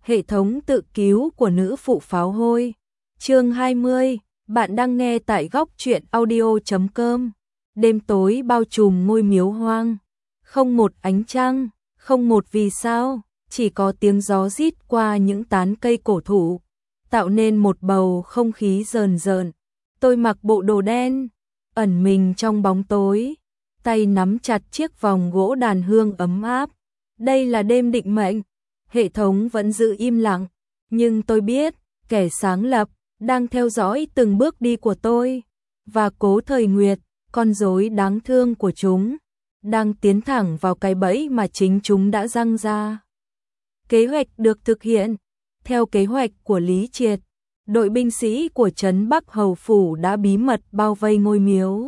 Hệ thống tự cứu của nữ phụ pháo hôi. Chương 20, bạn đang nghe tại góc truyện audio.com. Đêm tối bao trùm ngôi miếu hoang, không một ánh trăng, không một vì sao, chỉ có tiếng gió rít qua những tán cây cổ thụ, tạo nên một bầu không khí rờn rợn. Tôi mặc bộ đồ đen, ẩn mình trong bóng tối, tay nắm chặt chiếc vòng gỗ đàn hương ấm áp. Đây là đêm định mệnh. Hệ thống vẫn giữ im lặng, nhưng tôi biết, kẻ sáng lập đang theo dõi từng bước đi của tôi, và Cố Thời Nguyệt, con rối đáng thương của chúng, đang tiến thẳng vào cái bẫy mà chính chúng đã giăng ra. Kế hoạch được thực hiện theo kế hoạch của Lý Triệt. Đội binh sĩ của trấn Bắc Hầu Phủ đã bí mật bao vây ngôi miếu.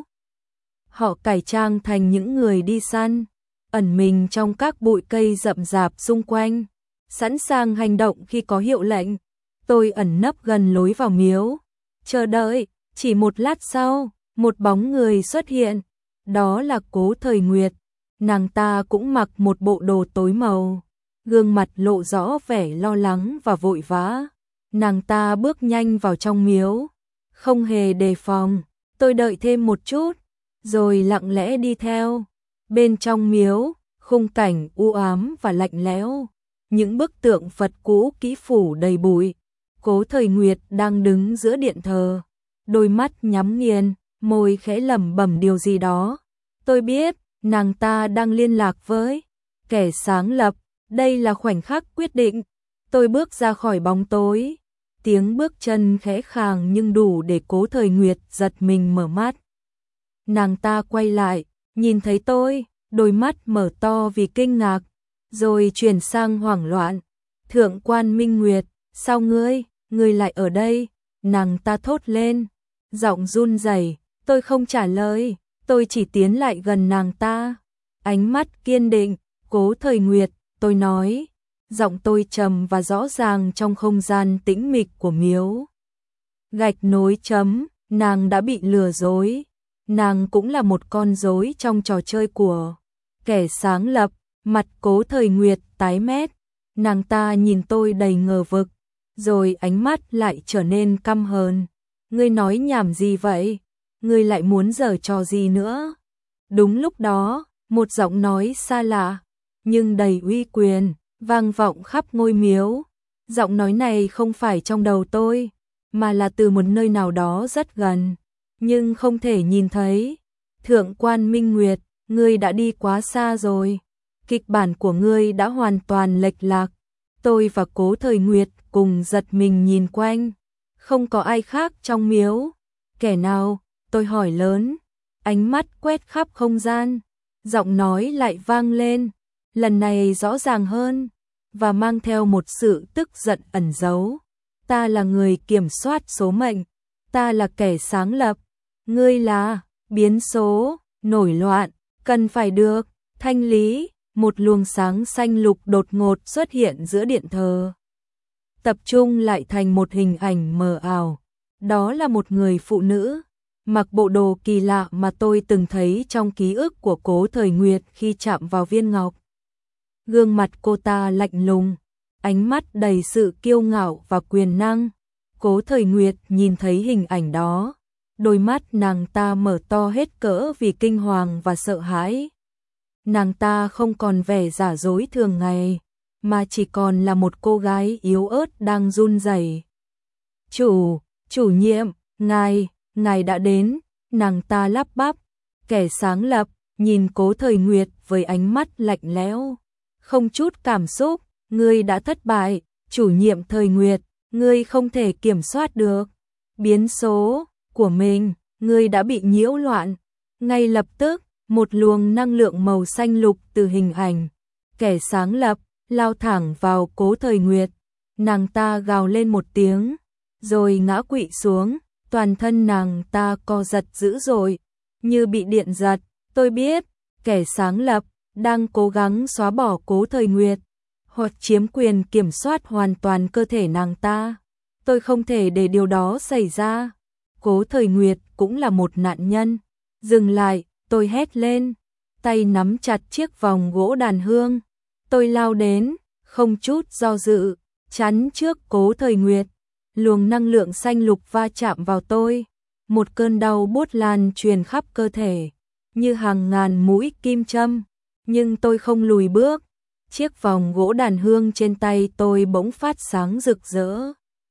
Họ cải trang thành những người đi săn, ẩn mình trong các bụi cây rậm rạp xung quanh, sẵn sàng hành động khi có hiệu lệnh. Tôi ẩn nấp gần lối vào miếu, chờ đợi. Chỉ một lát sau, một bóng người xuất hiện. Đó là Cố Thời Nguyệt. Nàng ta cũng mặc một bộ đồ tối màu, gương mặt lộ rõ vẻ lo lắng và vội vã. Nàng ta bước nhanh vào trong miếu, không hề đề phòng. Tôi đợi thêm một chút, rồi lặng lẽ đi theo. Bên trong miếu, khung cảnh u ám và lạnh lẽo, những bức tượng Phật cũ kỹ phủ đầy bụi. Cố Thời Nguyệt đang đứng giữa điện thờ, đôi mắt nhắm nghiền, môi khẽ lẩm bẩm điều gì đó. Tôi biết, nàng ta đang liên lạc với kẻ sáng lập. Đây là khoảnh khắc quyết định. Tôi bước ra khỏi bóng tối, tiếng bước chân khẽ khàng nhưng đủ để Cố Thời Nguyệt giật mình mở mắt. Nàng ta quay lại, nhìn thấy tôi, đôi mắt mở to vì kinh ngạc, rồi chuyển sang hoảng loạn. Thượng quan Minh Nguyệt, sao ngươi lại ở đây? Nàng ta thốt lên, giọng run rẩy. Tôi không trả lời, tôi chỉ tiến lại gần nàng ta, ánh mắt kiên định. Cố Thời Nguyệt, tôi nói, giọng tôi trầm và rõ ràng trong không gian tĩnh mịch của miếu. Gạch nối chấm, nàng đã bị lừa dối. Nàng cũng là một con rối trong trò chơi của kẻ sáng lập. Mặt Cố Thời Nguyệt tái mét, nàng ta nhìn tôi đầy ngờ vực, rồi ánh mắt lại trở nên căm hờn. Ngươi nói nhảm gì vậy? Ngươi lại muốn giở trò gì nữa? Đúng lúc đó, một giọng nói xa lạ, nhưng đầy uy quyền, vang vọng khắp ngôi miếu. Giọng nói này không phải trong đầu tôi, mà là từ một nơi nào đó rất gần, nhưng không thể nhìn thấy. Thượng quan Minh Nguyệt, ngươi đã đi quá xa rồi. Kịch bản của ngươi đã hoàn toàn lệch lạc. Tôi và Cố Thời Nguyệt cùng giật mình nhìn quanh. Không có ai khác trong miếu. Kẻ nào? Tôi hỏi lớn. Ánh mắt quét khắp không gian. Giọng nói lại vang lên, lần này rõ ràng hơn, và mang theo một sự tức giận ẩn giấu. Ta là người kiểm soát số mệnh. Ta là kẻ sáng lập. Ngươi là biến số, nổi loạn, cần phải được thanh lý. Một luồng sáng xanh lục đột ngột xuất hiện giữa điện thờ, tập trung lại thành một hình ảnh mờ ảo. Đó là một người phụ nữ, mặc bộ đồ kỳ lạ mà tôi từng thấy trong ký ức của Cố Thời Nguyệt khi chạm vào viên ngọc. Gương mặt cô ta lạnh lùng, ánh mắt đầy sự kiêu ngạo và quyền năng. Cố Thời Nguyệt nhìn thấy hình ảnh đó, đôi mắt nàng ta mở to hết cỡ vì kinh hoàng và sợ hãi. Nàng ta không còn vẻ giả dối thường ngày, mà chỉ còn là một cô gái yếu ớt đang run rẩy. Chủ nhiệm, ngài đã đến. Nàng ta lắp bắp. Kẻ sáng lập nhìn Cố Thời Nguyệt với ánh mắt lạnh lẽo, không chút cảm xúc. Ngươi đã thất bại, chủ nhiệm Thời Nguyệt. Ngươi không thể kiểm soát được biến số của mình. Ngươi đã bị nhiễu loạn. Ngay lập tức, một luồng năng lượng màu xanh lục từ hình ảnh kẻ sáng lập lao thẳng vào Cố Thời Nguyệt. Nàng ta gào lên một tiếng, rồi ngã quỵ xuống. Toàn thân nàng ta co giật dữ dội, như bị điện giật. Tôi biết, kẻ sáng lập đang cố gắng xóa bỏ Cố Thời Nguyệt, hoặc chiếm quyền kiểm soát hoàn toàn cơ thể nàng ta. Tôi không thể để điều đó xảy ra. Cố Thời Nguyệt cũng là một nạn nhân. Dừng lại, tôi hét lên, tay nắm chặt chiếc vòng gỗ đàn hương. Tôi lao đến, không chút do dự, chắn trước Cố Thời Nguyệt. Luồng năng lượng xanh lục va chạm vào tôi, một cơn đau buốt lan truyền khắp cơ thể, như hàng ngàn mũi kim châm, nhưng tôi không lùi bước. Chiếc vòng gỗ đàn hương trên tay tôi bỗng phát sáng rực rỡ.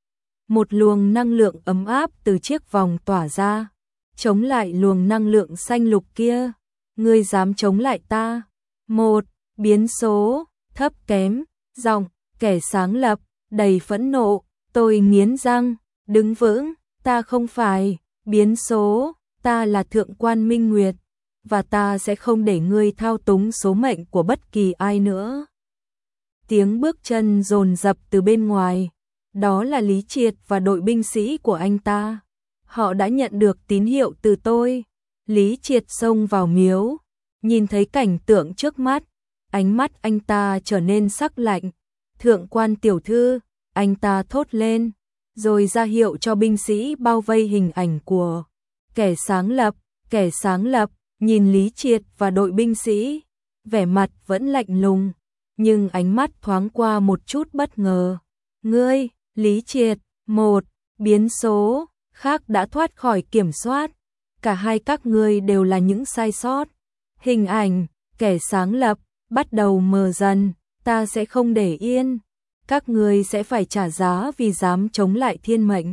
Một luồng năng lượng ấm áp từ chiếc vòng tỏa ra, chống lại luồng năng lượng xanh lục kia. Ngươi dám chống lại ta? Một biến số, thấp kém, giọng, kẻ sáng lập, đầy phẫn nộ. Tôi nghiến răng, đứng vững, ta không phải biến số, ta là Thượng quan Minh Nguyệt, và ta sẽ không để ngươi thao túng số mệnh của bất kỳ ai nữa. Tiếng bước chân dồn dập từ bên ngoài, đó là Lý Triệt và đội binh sĩ của anh ta. Họ đã nhận được tín hiệu từ tôi. Lý Triệt xông vào miếu, nhìn thấy cảnh tượng trước mắt, ánh mắt anh ta trở nên sắc lạnh. Thượng quan tiểu thư, anh ta thốt lên, rồi ra hiệu cho binh sĩ bao vây hình ảnh của kẻ sáng lập. Kẻ sáng lập nhìn Lý Triệt và đội binh sĩ, vẻ mặt vẫn lạnh lùng, nhưng ánh mắt thoáng qua một chút bất ngờ. Ngươi, Lý Triệt, một biến số khác đã thoát khỏi kiểm soát. Cả hai các ngươi đều là những sai sót. Hình ảnh kẻ sáng lập bắt đầu mờ dần, ta sẽ không để yên. Các ngươi sẽ phải trả giá vì dám chống lại thiên mệnh.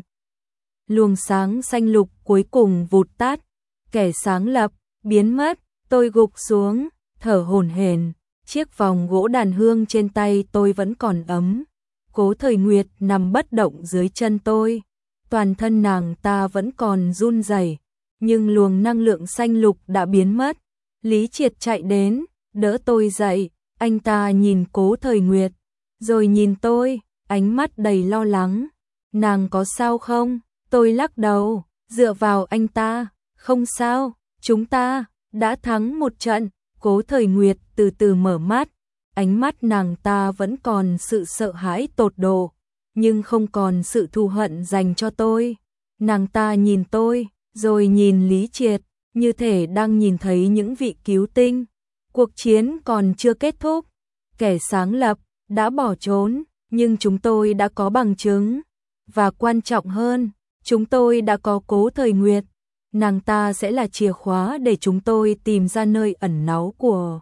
Luồng sáng xanh lục cuối cùng vụt tắt, kẻ sáng lập biến mất. Tôi gục xuống, thở hổn hển. Chiếc vòng gỗ đàn hương trên tay tôi vẫn còn ấm. Cố Thời Nguyệt nằm bất động dưới chân tôi, toàn thân nàng ta vẫn còn run rẩy, nhưng luồng năng lượng xanh lục đã biến mất. Lý Triệt chạy đến, đỡ tôi dậy, anh ta nhìn Cố Thời Nguyệt, rồi nhìn tôi, ánh mắt đầy lo lắng. Nàng có sao không? Tôi lắc đầu, dựa vào anh ta, không sao, chúng ta đã thắng một trận. Cố Thời Nguyệt từ từ mở mắt, ánh mắt nàng ta vẫn còn sự sợ hãi tột độ, nhưng không còn sự thù hận dành cho tôi. Nàng ta nhìn tôi, rồi nhìn Lý Triệt, như thể đang nhìn thấy những vị cứu tinh. Cuộc chiến còn chưa kết thúc, kẻ sáng lập đã bỏ trốn, nhưng chúng tôi đã có bằng chứng, và quan trọng hơn, chúng tôi đã có Cố Thời Nguyệt. Nàng ta sẽ là chìa khóa để chúng tôi tìm ra nơi ẩn náu của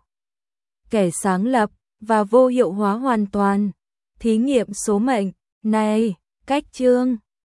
kẻ sáng lập và vô hiệu hóa hoàn toàn thí nghiệm số mệnh này. Cách chương